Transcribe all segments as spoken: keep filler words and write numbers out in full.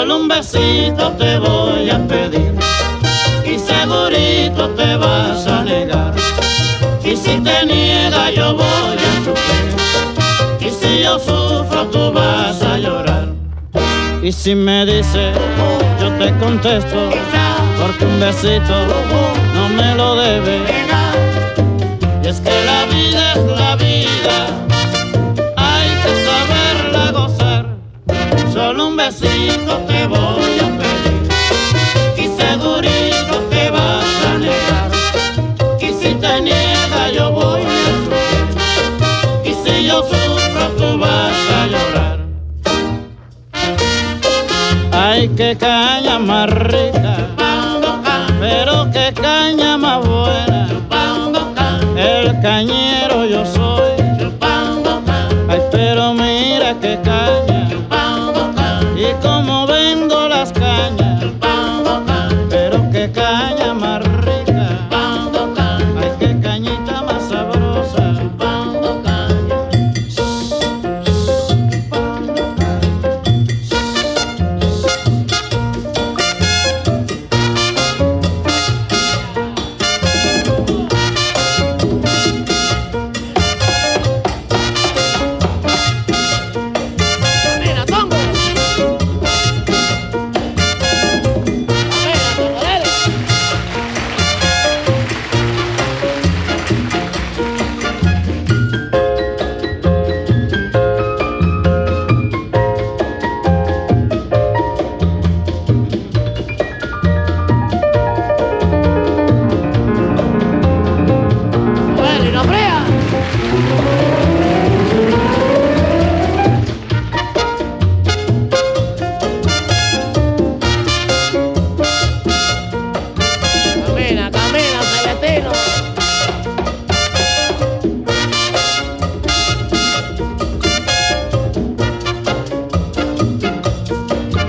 Solo un besito te voy a pedir y segurito te vas a negar. Y si te niega yo voy a sufrir, y si yo sufro tú vas a llorar. Y si me dice yo te contesto, porque un besito no me lo debe. Y es que la vida es la vida, hay que saberla gozar. Solo un besito te voy a pedir y segurito te vas a negar. Y si te niega yo voy a sufrir, y si yo sufro tú vas a llorar. Ay, qué caña más rica, pero qué caña más buena. El cañero yo soy, ay, pero mira qué caña, y cómo vendo las cañas, pero qué caña más rica, ay, qué cañita más sabrosa.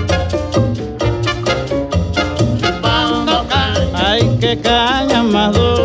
Qué caña más dura.